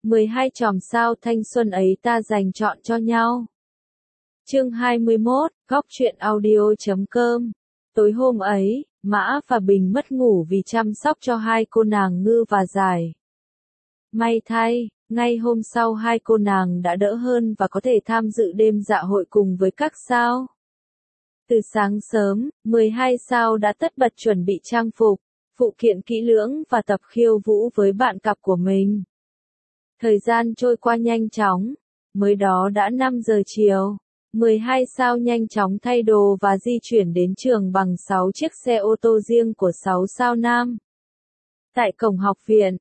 12 chòm sao thanh xuân ấy ta dành chọn cho nhau. Chương 21, góc truyện audio.com. Tối hôm ấy, Mã và Bình mất ngủ vì chăm sóc cho hai cô nàng Ngư và Giải. May thay, ngay hôm sau hai cô nàng đã đỡ hơn và có thể tham dự đêm dạ hội cùng với các sao. Từ sáng sớm, 12 sao đã tất bật chuẩn bị trang phục, phụ kiện kỹ lưỡng và tập khiêu vũ với bạn cặp của mình. Thời gian trôi qua nhanh chóng, mới đó đã 5 giờ chiều. 12 sao nhanh chóng thay đồ và di chuyển đến trường bằng 6 chiếc xe ô tô riêng của 6 sao nam. Tại cổng học viện,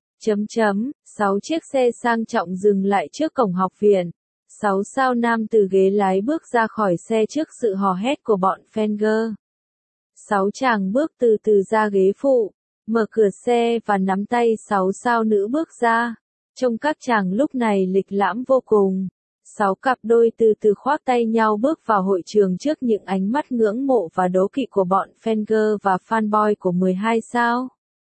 6 chiếc xe sang trọng dừng lại trước cổng học viện. 6 sao nam từ ghế lái bước ra khỏi xe trước sự hò hét của bọn Fenger. 6 chàng bước từ từ ra ghế phụ, mở cửa xe và nắm tay 6 sao nữ bước ra. Trông các chàng lúc này lịch lãm vô cùng. 6 cặp đôi từ từ khoác tay nhau bước vào hội trường trước những ánh mắt ngưỡng mộ và đố kỵ của bọn Fenger và fanboy của 12 sao.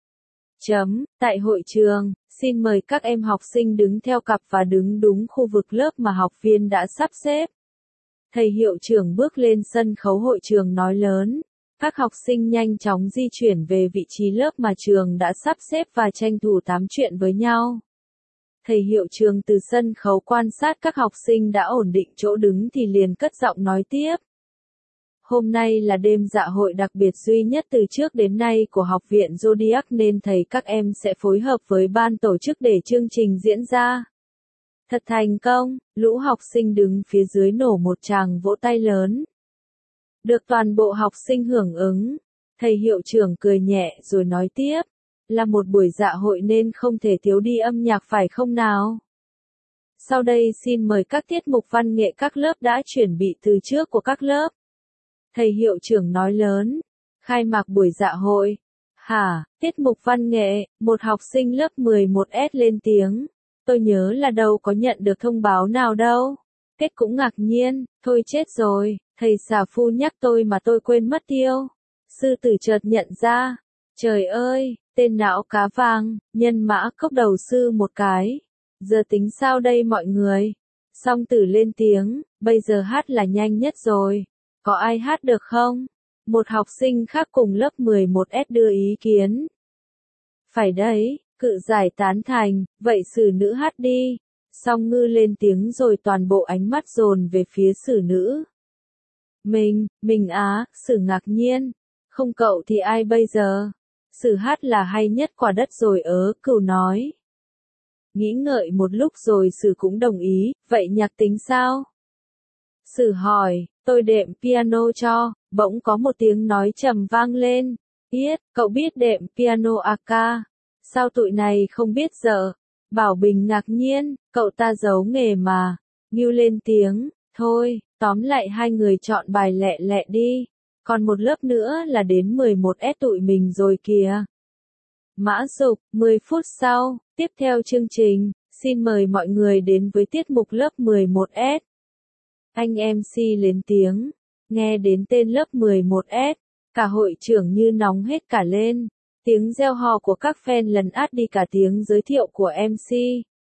Tại hội trường, xin mời các em học sinh đứng theo cặp và đứng đúng khu vực lớp mà học viên đã sắp xếp. Thầy hiệu trưởng bước lên sân khấu hội trường nói lớn. Các học sinh nhanh chóng di chuyển về vị trí lớp mà trường đã sắp xếp và tranh thủ tám chuyện với nhau. Thầy hiệu trưởng từ sân khấu quan sát các học sinh đã ổn định chỗ đứng thì liền cất giọng nói tiếp. Hôm nay là đêm dạ hội đặc biệt duy nhất từ trước đến nay của học viện Zodiac nên thầy các em sẽ phối hợp với ban tổ chức để chương trình diễn ra thật thành công. Lũ học sinh đứng phía dưới nổ một tràng vỗ tay lớn. Được toàn bộ học sinh hưởng ứng. Thầy hiệu trưởng cười nhẹ rồi nói tiếp. Là một buổi dạ hội nên không thể thiếu đi âm nhạc phải không nào? Sau đây xin mời các tiết mục văn nghệ các lớp đã chuẩn bị từ trước của các lớp. Thầy hiệu trưởng nói lớn. Khai mạc buổi dạ hội. Tiết mục văn nghệ, một học sinh lớp 11S lên tiếng. Tôi nhớ là đâu có nhận được thông báo nào đâu. Kết cũng ngạc nhiên, thôi chết rồi, thầy xà phu nhắc tôi mà tôi quên mất tiêu. Sư tử chợt nhận ra. Trời ơi, tên não cá vàng, nhân mã cốc đầu sư một cái. Giờ tính sao đây mọi người? Song tử lên tiếng, bây giờ hát là nhanh nhất rồi. Có ai hát được không? Một học sinh khác cùng lớp 11S đưa ý kiến. Phải đấy, Cự Giải tán thành, vậy Sử nữ hát đi. Song Ngư lên tiếng rồi toàn bộ ánh mắt dồn về phía Sử nữ. Mình á, Sử ngạc nhiên. Không cậu thì ai bây giờ? Sử hát là hay nhất quả đất rồi Cửu nói. Nghĩ ngợi một lúc rồi Sử cũng đồng ý, vậy nhạc tính sao? Sử hỏi, tôi đệm piano cho, bỗng có một tiếng nói trầm vang lên. Biết, cậu biết đệm piano à ca? Sao tụi này không biết giờ? Bảo Bình ngạc nhiên, cậu ta giấu nghề mà. Ngưu lên tiếng, thôi, tóm lại hai người chọn bài lẹ lẹ đi. Còn một lớp nữa là đến 11S tụi mình rồi kìa. Mã Dục, 10 phút sau, tiếp theo chương trình, xin mời mọi người đến với tiết mục lớp 11S. Anh MC lên tiếng, nghe đến tên lớp 11S, cả hội trưởng như nóng hết cả lên. Tiếng reo hò của các fan lấn át đi cả tiếng giới thiệu của MC.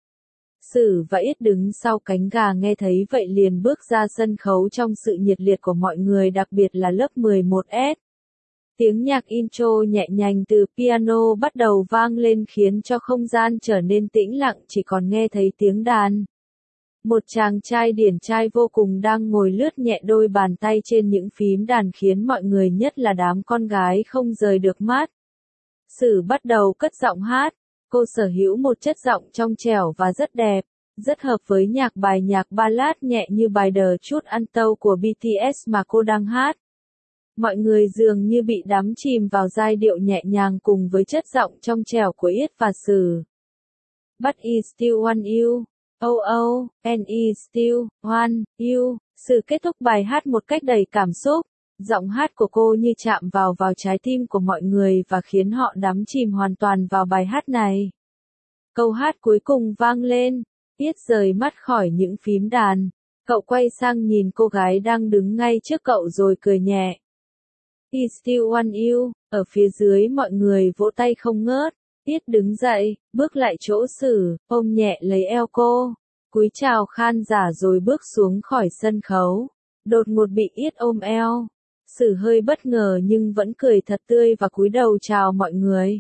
Sử và Yết đứng sau cánh gà nghe thấy vậy liền bước ra sân khấu trong sự nhiệt liệt của mọi người đặc biệt là lớp 11S. Tiếng nhạc intro nhẹ nhàng từ piano bắt đầu vang lên khiến cho không gian trở nên tĩnh lặng chỉ còn nghe thấy tiếng đàn. Một chàng trai điển trai vô cùng đang ngồi lướt nhẹ đôi bàn tay trên những phím đàn khiến mọi người nhất là đám con gái không rời được mắt. Sử bắt đầu cất giọng hát. Cô sở hữu một chất giọng trong trẻo và rất đẹp, rất hợp với bài nhạc ballad nhẹ như bài The Truth Untold của BTS mà cô đang hát. Mọi người dường như bị đắm chìm vào giai điệu nhẹ nhàng cùng với chất giọng trong trẻo của Yết và Sử. But I still want you. Oh oh, and I still want you. Sử kết thúc bài hát một cách đầy cảm xúc. Giọng hát của cô như chạm vào trái tim của mọi người và khiến họ đắm chìm hoàn toàn vào bài hát này. Câu hát cuối cùng vang lên. Yết rời mắt khỏi những phím đàn. Cậu quay sang nhìn cô gái đang đứng ngay trước cậu rồi cười nhẹ. I still want you. Ở phía dưới mọi người vỗ tay không ngớt. Tiết đứng dậy, bước lại chỗ Sử, ôm nhẹ lấy eo cô, cúi chào khan giả rồi bước xuống khỏi sân khấu. Đột ngột bị Yết ôm eo. Sử hơi bất ngờ nhưng vẫn cười thật tươi và cúi đầu chào mọi người.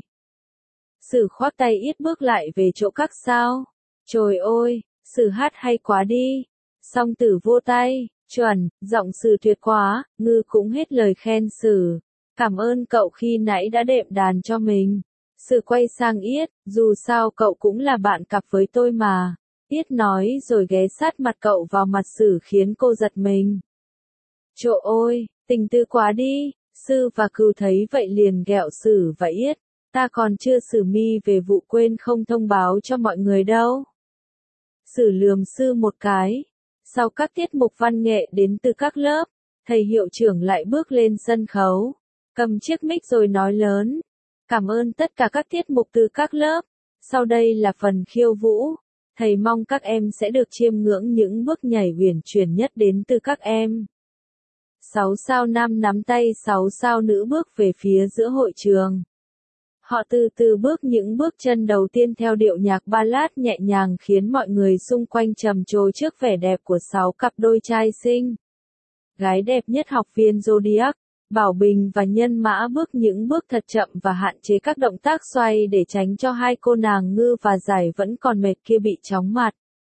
Sử khoác tay Yết bước lại về chỗ các sao. Trời ơi, Sử hát hay quá đi. Song Tử vô tay, chuẩn, giọng Sử tuyệt quá, Ngư cũng hết lời khen Sử. Cảm ơn cậu khi nãy đã đệm đàn cho mình. Sử quay sang Yết, dù sao cậu cũng là bạn cặp với tôi mà. Yết nói rồi ghé sát mặt cậu vào mặt Sử khiến cô giật mình. Trời ơi, tình tư quá đi. Sư và Cừu thấy vậy liền ghẹo Sử và Yết. Ta còn chưa xử mi về vụ quên không thông báo cho mọi người đâu. Sử lườm Sư một cái. Sau các tiết mục văn nghệ đến từ các lớp, thầy hiệu trưởng lại bước lên sân khấu, cầm chiếc mic rồi nói lớn. Cảm ơn tất cả các tiết mục từ các lớp. Sau đây là phần khiêu vũ. Thầy mong các em sẽ được chiêm ngưỡng những bước nhảy uyển chuyển nhất đến từ các em. 6 sao nam nắm tay 6 sao nữ bước về phía giữa hội trường. Họ từ từ bước những bước chân đầu tiên theo điệu nhạc ballad nhẹ nhàng khiến mọi người xung quanh trầm trồ trước vẻ đẹp của 6 cặp đôi trai xinh. Gái đẹp nhất học viên Zodiac, Bảo Bình và Nhân Mã bước những bước thật chậm và hạn chế các động tác xoay để tránh cho hai cô nàng Ngư và Giải vẫn còn mệt kia bị chóng mặt.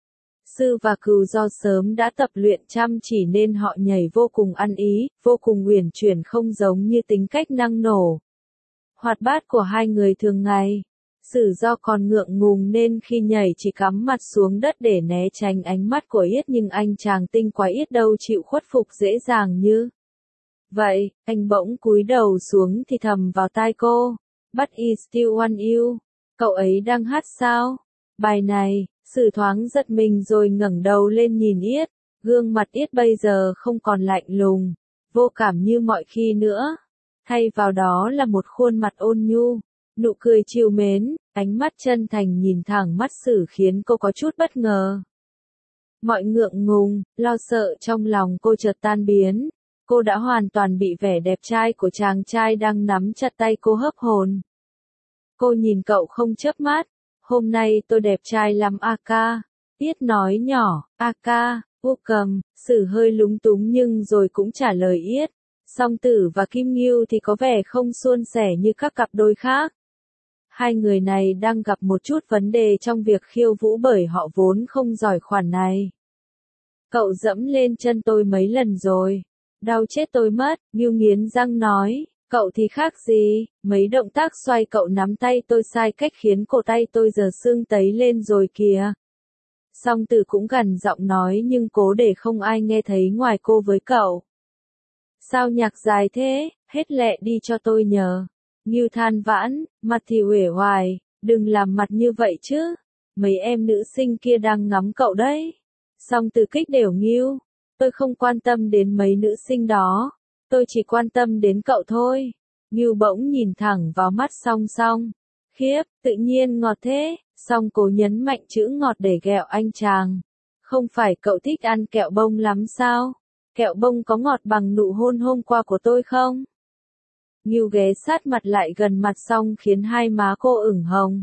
Sư và Cừu do sớm đã tập luyện chăm chỉ nên họ nhảy vô cùng ăn ý, vô cùng uyển chuyển không giống như tính cách năng nổ hoạt bát của hai người thường ngày. Sử do còn ngượng ngùng nên khi nhảy chỉ cắm mặt xuống đất để né tránh ánh mắt của Yết, nhưng anh chàng tinh quái Yết đâu chịu khuất phục dễ dàng như vậy. Anh bỗng cúi đầu xuống thì thầm vào tai cô. But I still want you. Cậu ấy đang hát sao? Bài này. Sử thoáng giật mình rồi ngẩng đầu lên nhìn Yết. Gương mặt Yết bây giờ không còn lạnh lùng, vô cảm như mọi khi nữa. Thay vào đó là một khuôn mặt ôn nhu, nụ cười trìu mến, ánh mắt chân thành nhìn thẳng mắt Sử khiến cô có chút bất ngờ. Mọi ngượng ngùng, lo sợ trong lòng cô chợt tan biến. Cô đã hoàn toàn bị vẻ đẹp trai của chàng trai đang nắm chặt tay cô hấp hồn. Cô nhìn cậu không chớp mắt. Hôm nay tôi đẹp trai lắm Aka. Yết nói nhỏ, Aka, welcome. Sử hơi lúng túng nhưng rồi cũng trả lời Yết. Song Tử và Kim Ngưu thì có vẻ không suôn sẻ như các cặp đôi khác. Hai người này đang gặp một chút vấn đề trong việc khiêu vũ bởi họ vốn không giỏi khoản này. Cậu dẫm lên chân tôi mấy lần rồi. Đau chết tôi mất, Ngưu nghiến răng nói. Cậu thì khác gì, mấy động tác xoay cậu nắm tay tôi sai cách khiến cổ tay tôi giờ sưng tấy lên rồi kìa. Song Tử cũng gằn giọng nói nhưng cố để không ai nghe thấy ngoài cô với cậu. Sao nhạc dài thế, hết lẹ đi cho tôi nhờ. Ngưu than vãn, mặt thì uể oải, đừng làm mặt như vậy chứ. Mấy em nữ sinh kia đang ngắm cậu đấy. Song Tử kích đều Ngưu. Tôi không quan tâm đến mấy nữ sinh đó. Tôi chỉ quan tâm đến cậu thôi. Ngưu bỗng nhìn thẳng vào mắt Song Song. Khiếp, tự nhiên ngọt thế. Song cố nhấn mạnh chữ ngọt để ghẹo anh chàng. Không phải cậu thích ăn kẹo bông lắm sao? Kẹo bông có ngọt bằng nụ hôn hôm qua của tôi không? Ngưu ghé sát mặt lại gần mặt Song khiến hai má cô ửng hồng.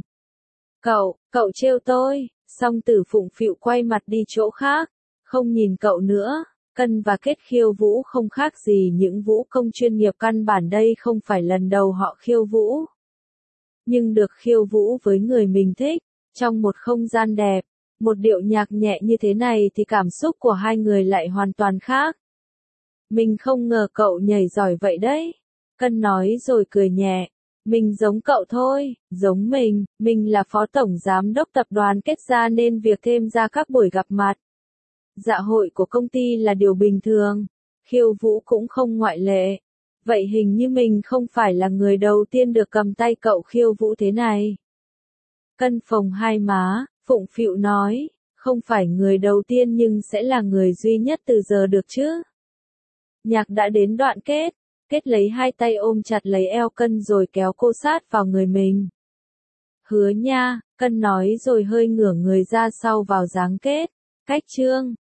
Cậu trêu tôi. Song Tử phụng phịu quay mặt đi chỗ khác. Không nhìn cậu nữa. Cân và Kết khiêu vũ không khác gì những vũ công chuyên nghiệp, căn bản đây không phải lần đầu họ khiêu vũ. Nhưng được khiêu vũ với người mình thích, trong một không gian đẹp, một điệu nhạc nhẹ như thế này thì cảm xúc của hai người lại hoàn toàn khác. Mình không ngờ cậu nhảy giỏi vậy đấy. Cân nói rồi cười nhẹ. Mình giống cậu thôi, giống mình là phó tổng giám đốc tập đoàn Kết gia nên việc thêm ra các buổi gặp mặt, dạ hội của công ty là điều bình thường, khiêu vũ cũng không ngoại lệ. Vậy hình như mình không phải là người đầu tiên được cầm tay cậu khiêu vũ thế này. Cân phồng hai má, phụng phịu nói, không phải người đầu tiên nhưng sẽ là người duy nhất từ giờ được chứ. Nhạc đã đến đoạn kết, Kết lấy hai tay ôm chặt lấy eo Cân rồi kéo cô sát vào người mình. Hứa nha, Cân nói rồi hơi ngửa người ra sau vào dáng Kết. Cách chương